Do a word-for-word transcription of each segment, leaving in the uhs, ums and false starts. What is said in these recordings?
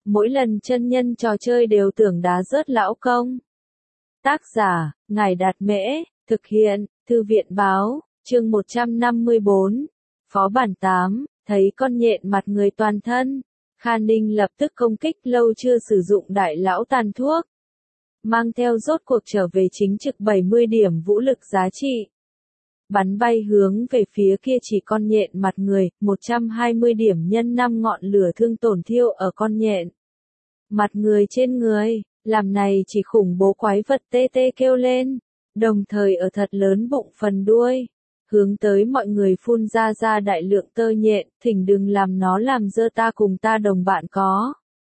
mỗi lần chân nhân trò chơi đều tưởng đá rớt lão công. Tác giả, Ngài Đạt Mễ, thực hiện, Thư viện Báo, chương một trăm năm mươi bốn, Phó bản tám, thấy con nhện mặt người toàn thân. Kha Ninh lập tức công kích lâu chưa sử dụng đại lão tàn thuốc. Mang theo rốt cuộc trở về chính trực bảy mươi điểm vũ lực giá trị. Bắn bay hướng về phía kia chỉ con nhện mặt người, một trăm hai mươi điểm nhân năm ngọn lửa thương tổn thiêu ở con nhện. Mặt người trên người, làm này chỉ khủng bố quái vật tê tê kêu lên, đồng thời ở thật lớn bụng phần đuôi. Hướng tới mọi người phun ra ra đại lượng tơ nhện, thỉnh đừng làm nó làm dơ ta cùng ta đồng bạn có.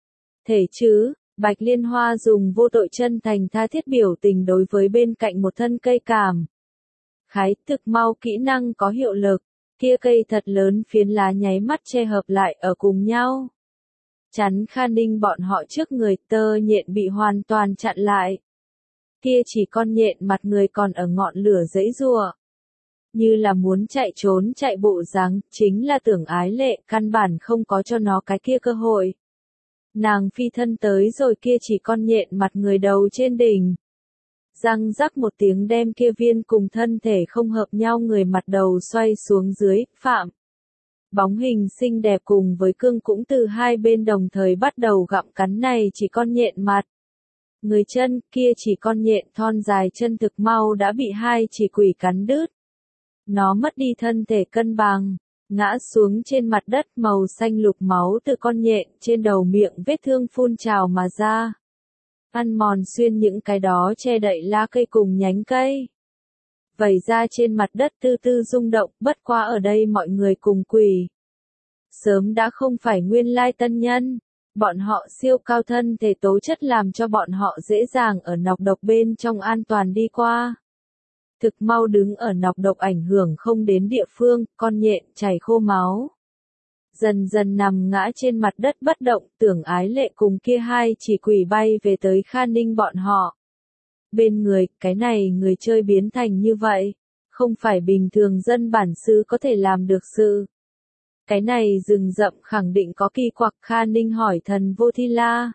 Thể chứ, Bạch Liên Hoa dùng vô tội chân thành tha thiết biểu tình đối với bên cạnh một thân cây càm. Khái thực mau kỹ năng có hiệu lực, kia cây thật lớn phiến lá nháy mắt che hợp lại ở cùng nhau. Chắn Kha Ninh bọn họ trước người, tơ nhện bị hoàn toàn chặn lại. Kia chỉ con nhện mặt người còn ở ngọn lửa giãy giụa. Như là muốn chạy trốn chạy bộ dáng, chính là tưởng ái lệ, căn bản không có cho nó cái kia cơ hội. Nàng phi thân tới rồi kia chỉ con nhện mặt người đầu trên đỉnh. Răng rắc một tiếng đem kia viên cùng thân thể không hợp nhau người mặt đầu xoay xuống dưới, phạm. Bóng hình xinh đẹp cùng với cương cũng từ hai bên đồng thời bắt đầu gặm cắn này chỉ con nhện mặt. Người chân kia chỉ con nhện thon dài chân thực mau đã bị hai chỉ quỷ cắn đứt. Nó mất đi thân thể cân bằng, ngã xuống trên mặt đất, màu xanh lục máu từ con nhện trên đầu miệng vết thương phun trào mà ra. Ăn mòn xuyên những cái đó che đậy lá cây cùng nhánh cây. Vẩy ra trên mặt đất tư tư rung động, bất quá ở đây mọi người cùng quỷ. Sớm đã không phải nguyên lai tân nhân, bọn họ siêu cao thân thể tố chất làm cho bọn họ dễ dàng ở nọc độc bên trong an toàn đi qua. Thực mau đứng ở nọc độc ảnh hưởng không đến địa phương, con nhện chảy khô máu. Dần dần nằm ngã trên mặt đất bất động, tưởng ái lệ cùng kia hai chỉ quỷ bay về tới Kha Ninh bọn họ. Bên người, cái này người chơi biến thành như vậy, không phải bình thường dân bản xứ có thể làm được sự. Cái này rừng rậm khẳng định có kỳ quặc, Kha Ninh hỏi thần Vô Thi La.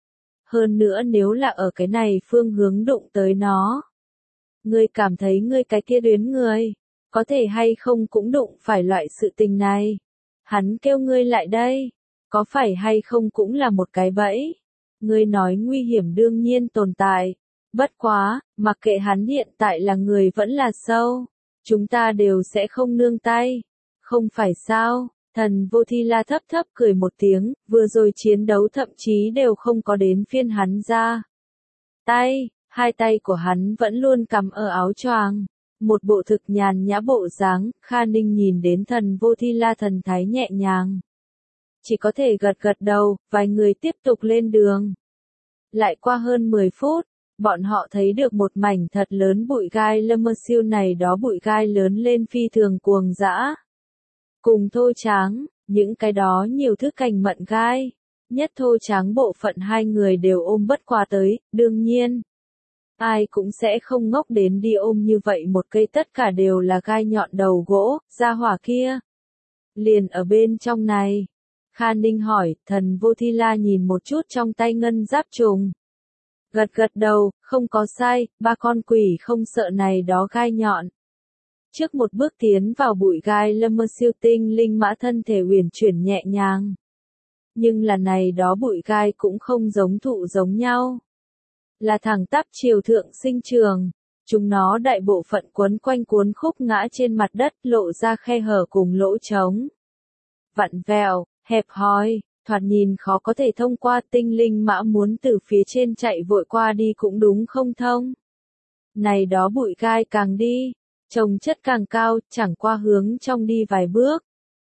Hơn nữa nếu là ở cái này phương hướng đụng tới nó. Ngươi cảm thấy ngươi cái kia tuyến người, có thể hay không cũng đụng phải loại sự tình này. Hắn kêu ngươi lại đây, có phải hay không cũng là một cái bẫy. Ngươi nói nguy hiểm đương nhiên tồn tại, bất quá, mặc kệ hắn hiện tại là người vẫn là sâu, chúng ta đều sẽ không nương tay, không phải sao? Thần Vô Thi La thấp thấp cười một tiếng, vừa rồi chiến đấu thậm chí đều không có đến phiên hắn ra. Tay, hai tay của hắn vẫn luôn cầm ở áo choàng. Một bộ thực nhàn nhã bộ dáng, Kha Ninh nhìn đến thần Vô Thi La thần thái nhẹ nhàng. Chỉ có thể gật gật đầu, vài người tiếp tục lên đường. Lại qua hơn mười phút, bọn họ thấy được một mảnh thật lớn bụi gai lâm mơ siêu này đó bụi gai lớn lên phi thường cuồng dã. Cùng thô tráng, những cái đó nhiều thứ cành mận gai. Nhất thô tráng bộ phận hai người đều ôm bất qua tới, đương nhiên. Ai cũng sẽ không ngốc đến đi ôm như vậy một cây tất cả đều là gai nhọn đầu gỗ, ra hỏa kia. Liền ở bên trong này. Kha Ninh hỏi, thần Vô Thi La nhìn một chút trong tay ngân giáp trùng. Gật gật đầu, không có sai, ba con quỷ không sợ này đó gai nhọn. Trước một bước tiến vào bụi gai lâm mơ siêu tinh linh mã thân thể uyển chuyển nhẹ nhàng. Nhưng là này đó bụi gai cũng không giống thụ giống nhau. Là thẳng tắp chiều thượng sinh trường, chúng nó đại bộ phận quấn quanh cuốn khúc ngã trên mặt đất lộ ra khe hở cùng lỗ trống. Vặn vẹo, hẹp hòi, thoạt nhìn khó có thể thông qua, tinh linh mã muốn từ phía trên chạy vội qua đi cũng đúng không thông. Này đó bụi gai càng đi, trồng chất càng cao, chẳng qua hướng trong đi vài bước.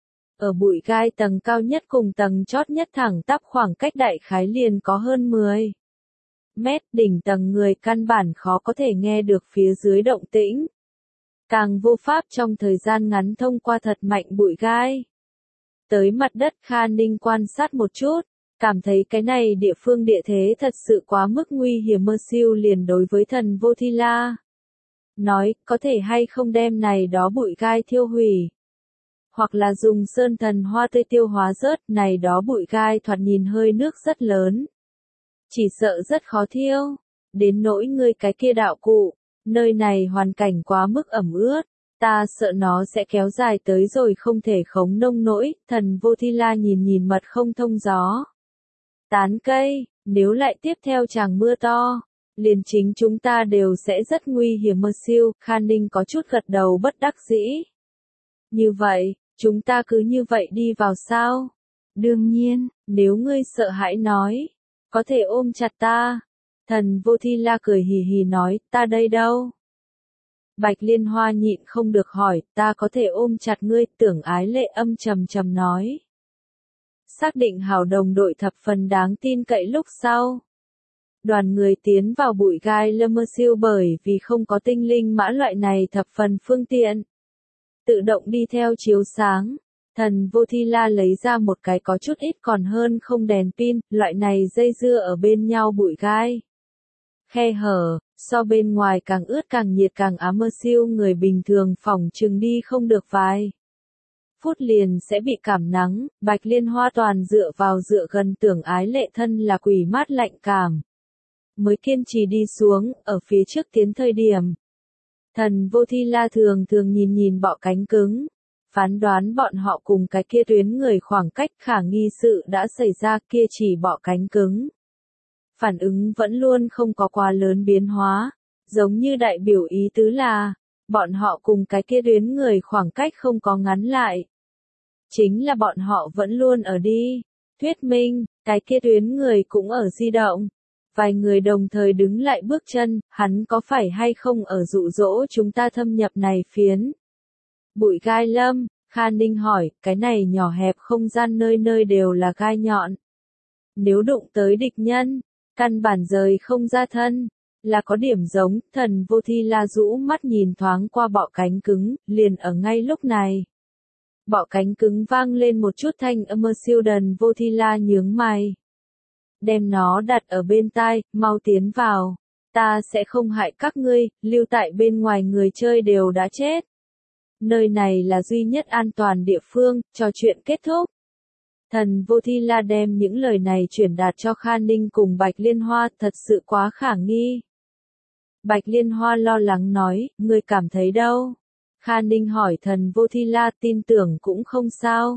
Ở bụi gai tầng cao nhất cùng tầng chót nhất thẳng tắp khoảng cách đại khái liền có hơn mười mét, đỉnh tầng người căn bản khó có thể nghe được phía dưới động tĩnh. Càng vô pháp trong thời gian ngắn thông qua thật mạnh bụi gai. Tới mặt đất Kha Ninh quan sát một chút, cảm thấy cái này địa phương địa thế thật sự quá mức nguy hiểm, mơ siêu liền đối với thần Vô Thi La. Nói, có thể hay không đem này đó bụi gai thiêu hủy. hoặc là dùng sơn thần hoa tươi tiêu hóa rớt, này đó bụi gai thoạt nhìn hơi nước rất lớn. Chỉ sợ rất khó thiêu, đến nỗi ngươi cái kia đạo cụ, nơi này hoàn cảnh quá mức ẩm ướt, ta sợ nó sẽ kéo dài tới rồi không thể khống nông nỗi, thần vô thi la nhìn nhìn mật không thông gió. Tán cây, nếu lại tiếp theo chàng mưa to, liền chính chúng ta đều sẽ rất nguy hiểm mơ siêu, Khan Ninh có chút gật đầu bất đắc dĩ. Như vậy, chúng ta cứ như vậy đi vào sao? Đương nhiên, nếu ngươi sợ hãi nói, có thể ôm chặt ta. Thần vô thi la cười hì hì nói, ta đây đâu? Bạch Liên Hoa nhịn không được hỏi, ta có thể ôm chặt ngươi, Tưởng Ái Lệ âm trầm trầm nói. Xác định hảo đồng đội thập phần đáng tin cậy lúc sau. Đoàn người tiến vào bụi gai lơ mơ siêu bởi vì không có tinh linh mã loại này thập phần phương tiện. Tự động đi theo chiếu sáng. Thần vô thi la lấy ra một cái có chút ít còn hơn không đèn pin, loại này dây dưa ở bên nhau bụi gai. Khe hở, so bên ngoài càng ướt càng nhiệt càng ám mơ siêu người bình thường phỏng chừng đi không được vài phút liền sẽ bị cảm nắng, Bạch Liên Hoa toàn dựa vào dựa gần Tưởng Ái Lệ thân là quỷ mát lạnh cảm. Mới kiên trì đi xuống, ở phía trước tiến thời điểm. Thần vô thi la thường thường nhìn nhìn bọ cánh cứng, phán đoán bọn họ cùng cái kia tuyến người khoảng cách khả nghi sự đã xảy ra kia chỉ bọ cánh cứng. Phản ứng vẫn luôn không có quá lớn biến hóa, giống như đại biểu ý tứ là, bọn họ cùng cái kia tuyến người khoảng cách không có ngắn lại. Chính là bọn họ vẫn luôn ở đi, thuyết minh, cái kia tuyến người cũng ở di động. Vài người đồng thời đứng lại bước chân, hắn có phải hay không ở dụ dỗ chúng ta thâm nhập này phiến. Bụi gai lâm, Khan Ninh hỏi, cái này nhỏ hẹp không gian nơi nơi đều là gai nhọn. Nếu đụng tới địch nhân, căn bản rời không ra thân, là có điểm giống, thần vô thi la rũ mắt nhìn thoáng qua bọ cánh cứng, liền ở ngay lúc này. Bọ cánh cứng vang lên một chút thanh âm mơ siêu đần vô thi la nhướng mày. Đem nó đặt ở bên tai, mau tiến vào. Ta sẽ không hại các ngươi, lưu tại bên ngoài người chơi đều đã chết. Nơi này là duy nhất an toàn địa phương, trò chuyện kết thúc. Thần vô thi la đem những lời này truyền đạt cho Khan Ninh cùng Bạch Liên Hoa, thật sự quá khả nghi. Bạch Liên Hoa lo lắng nói, ngươi cảm thấy đâu? Khan Ninh hỏi thần vô thi la, tin tưởng cũng không sao.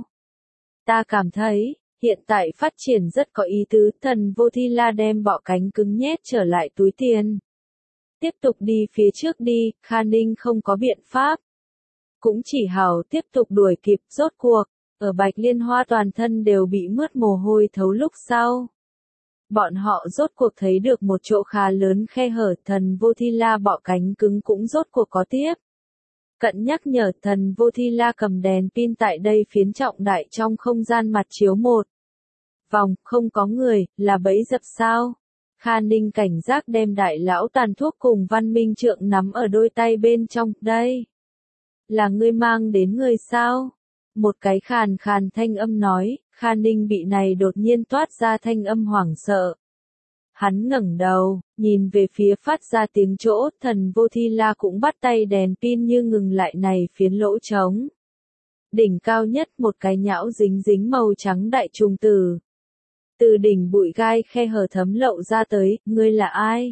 Ta cảm thấy, hiện tại phát triển rất có ý tứ, thần vô thi la đem bọ cánh cứng nhét trở lại túi tiền. Tiếp tục đi phía trước đi, Khan Ninh không có biện pháp. Cũng chỉ hảo tiếp tục đuổi kịp, rốt cuộc, ở Bạch Liên Hoa toàn thân đều bị mướt mồ hôi thấu lúc sau. Bọn họ rốt cuộc thấy được một chỗ khá lớn khe hở, thần vô thi la bọ cánh cứng cũng rốt cuộc có tiếp. Cận nhắc nhở thần vô thi la cầm đèn pin tại đây phiến trọng đại trong không gian mặt chiếu một vòng, không có người, là bẫy dập sao. Khan Ninh cảnh giác đem đại lão tàn thuốc cùng văn minh trượng nắm ở đôi tay bên trong, đây. Là ngươi mang đến người sao? Một cái khàn khàn thanh âm nói, Khan Ninh bị này đột nhiên toát ra thanh âm hoảng sợ. Hắn ngẩng đầu, nhìn về phía phát ra tiếng chỗ, thần vô thi la cũng bắt tay đèn pin như ngừng lại này phiến lỗ trống. Đỉnh cao nhất một cái nhão dính dính màu trắng đại trùng tử. Từ đỉnh bụi gai khe hở thấm lậu ra tới, ngươi là ai?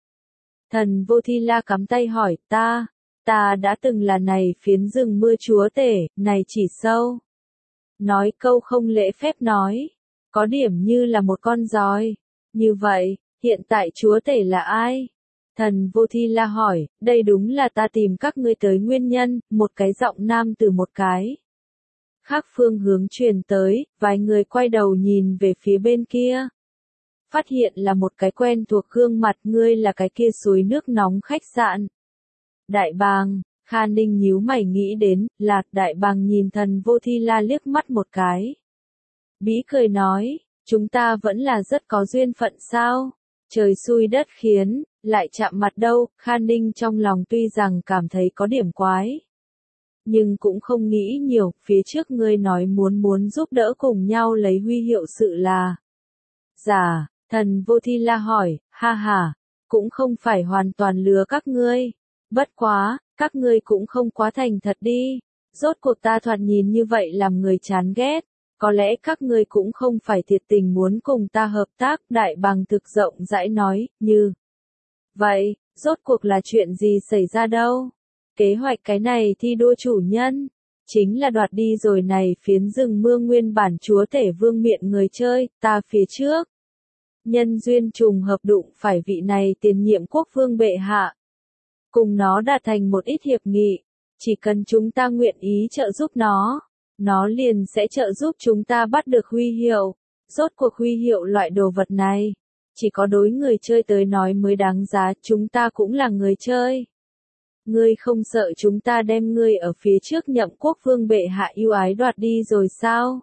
Thần vô thi la cắm tay hỏi, ta, ta đã từng là này phiến rừng mưa chúa tể, này chỉ sâu. Nói câu không lễ phép nói, có điểm như là một con giòi. Như vậy, hiện tại chúa tể là ai? Thần vô thi la hỏi, đây đúng là ta tìm các ngươi tới nguyên nhân, một cái giọng nam từ một cái khác phương hướng truyền tới, vài người quay đầu nhìn về phía bên kia. Phát hiện là một cái quen thuộc gương mặt, ngươi là cái kia suối nước nóng khách sạn. Đại bàng, Khan Ninh nhíu mày nghĩ đến, là đại bàng nhìn thần vô thi la liếc mắt một cái. Bí cười nói, chúng ta vẫn là rất có duyên phận sao? Trời xui đất khiến, lại chạm mặt đâu, Khan Ninh trong lòng tuy rằng cảm thấy có điểm quái. Nhưng cũng không nghĩ nhiều, phía trước ngươi nói muốn muốn giúp đỡ cùng nhau lấy huy hiệu sự là. Giả, thần vô thi la hỏi, ha ha, cũng không phải hoàn toàn lừa các ngươi. Bất quá, các ngươi cũng không quá thành thật đi. Rốt cuộc ta thoạt nhìn như vậy làm người chán ghét, có lẽ các ngươi cũng không phải thiệt tình muốn cùng ta hợp tác, Đại Bàng thực rộng rãi nói, như vậy, rốt cuộc là chuyện gì xảy ra đâu? Kế hoạch cái này thi đua chủ nhân, chính là đoạt đi rồi này phiến rừng mưa nguyên bản chúa tể vương miện người chơi, ta phía trước. Nhân duyên trùng hợp đụng phải vị này tiền nhiệm quốc vương bệ hạ. Cùng nó đạt thành một ít hiệp nghị, chỉ cần chúng ta nguyện ý trợ giúp nó, nó liền sẽ trợ giúp chúng ta bắt được huy hiệu. Rốt cuộc huy hiệu loại đồ vật này, chỉ có đối người chơi tới nói mới đáng giá, chúng ta cũng là người chơi. Ngươi không sợ chúng ta đem ngươi ở phía trước nhậm quốc vương bệ hạ yêu ái đoạt đi rồi sao?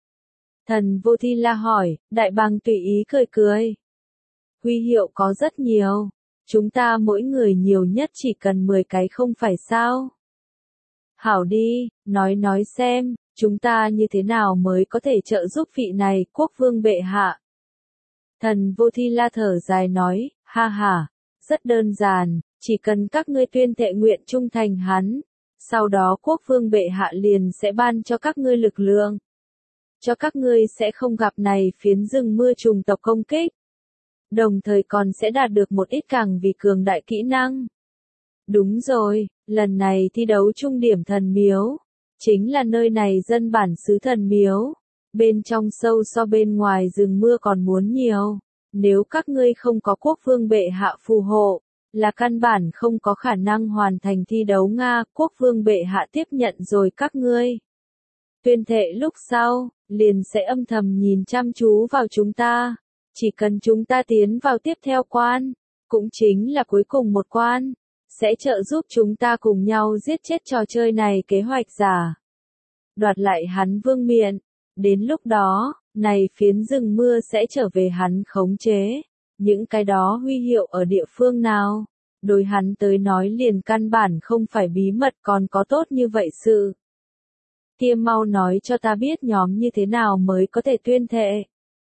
Thần Vô Thi La hỏi, Đại Bàng tùy ý cười cười. Huy hiệu có rất nhiều, chúng ta mỗi người nhiều nhất chỉ cần mười cái không phải sao? Hảo đi, nói nói xem, chúng ta như thế nào mới có thể trợ giúp vị này quốc vương bệ hạ? Thần Vô Thi La thở dài nói, ha ha, rất đơn giản, chỉ cần các ngươi tuyên thệ nguyện trung thành hắn, sau đó quốc vương bệ hạ liền sẽ ban cho các ngươi lực lượng. Cho các ngươi sẽ không gặp này phiến rừng mưa trùng tộc công kích. Đồng thời còn sẽ đạt được một ít càng vì cường đại kỹ năng. Đúng rồi, lần này thi đấu trung điểm thần miếu, chính là nơi này dân bản xứ thần miếu. Bên trong sâu so bên ngoài rừng mưa còn muốn nhiều. Nếu các ngươi không có quốc vương bệ hạ phù hộ, là căn bản không có khả năng hoàn thành thi đấu Nga. Quốc vương bệ hạ tiếp nhận rồi các ngươi. Tuyên thệ lúc sau, liền sẽ âm thầm nhìn chăm chú vào chúng ta. Chỉ cần chúng ta tiến vào tiếp theo quan, cũng chính là cuối cùng một quan, sẽ trợ giúp chúng ta cùng nhau giết chết trò chơi này kế hoạch giả. Đoạt lại hắn vương miện. Đến lúc đó, này phiến rừng mưa sẽ trở về hắn khống chế. Những cái đó huy hiệu ở địa phương nào, đối hắn tới nói liền căn bản không phải bí mật, còn có tốt như vậy sự. Kia mau nói cho ta biết nhóm như thế nào mới có thể tuyên thệ.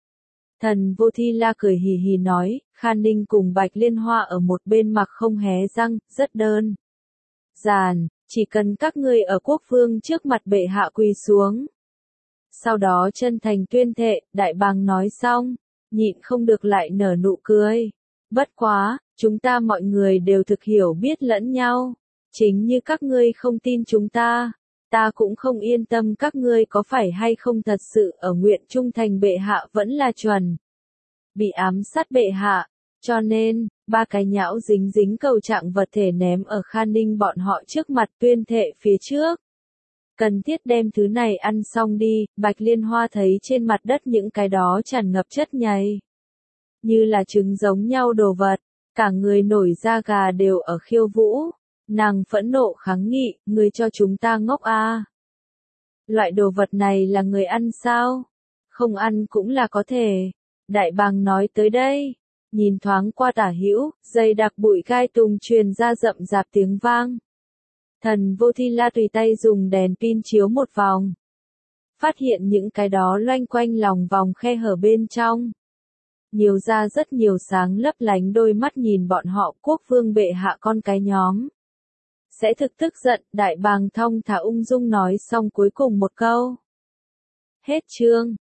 Thần Vô Thi La cười hì hì nói, Khan Ninh cùng Bạch Liên Hoa ở một bên mặc không hé răng, rất đơn giản, chỉ cần các ngươi ở quốc vương trước mặt bệ hạ quỳ xuống. Sau đó chân thành tuyên thệ, Đại Bàng nói xong, nhịn không được lại nở nụ cười. Bất quá, chúng ta mọi người đều thực hiểu biết lẫn nhau. Chính như các ngươi không tin chúng ta, ta cũng không yên tâm các ngươi có phải hay không thật sự ở nguyện trung thành bệ hạ vẫn là chuẩn. Bị ám sát bệ hạ, cho nên, ba cái nhão dính dính cầu trạng vật thể ném ở Khan Ninh bọn họ trước mặt tuyên thệ phía trước. Cần thiết đem thứ này ăn xong đi, Bạch Liên Hoa thấy trên mặt đất những cái đó tràn ngập chất nhầy. Như là trứng giống nhau đồ vật, cả người nổi da gà đều ở khiêu vũ. Nàng phẫn nộ kháng nghị, người cho chúng ta ngốc à. Loại đồ vật này là người ăn sao? Không ăn cũng là có thể. Đại Bàng nói tới đây, nhìn thoáng qua tả hữu, dây đặc bụi gai tùng truyền ra rậm rạp tiếng vang. Thần Vô Thi La tùy tay dùng đèn pin chiếu một vòng. Phát hiện những cái đó loanh quanh lòng vòng khe hở bên trong. Nhiều ra rất nhiều sáng lấp lánh đôi mắt nhìn bọn họ quốc vương bệ hạ con cái nhóm. Sẽ thực tức giận, Đại Bàng thong thả ung dung nói xong cuối cùng một câu. Hết chương.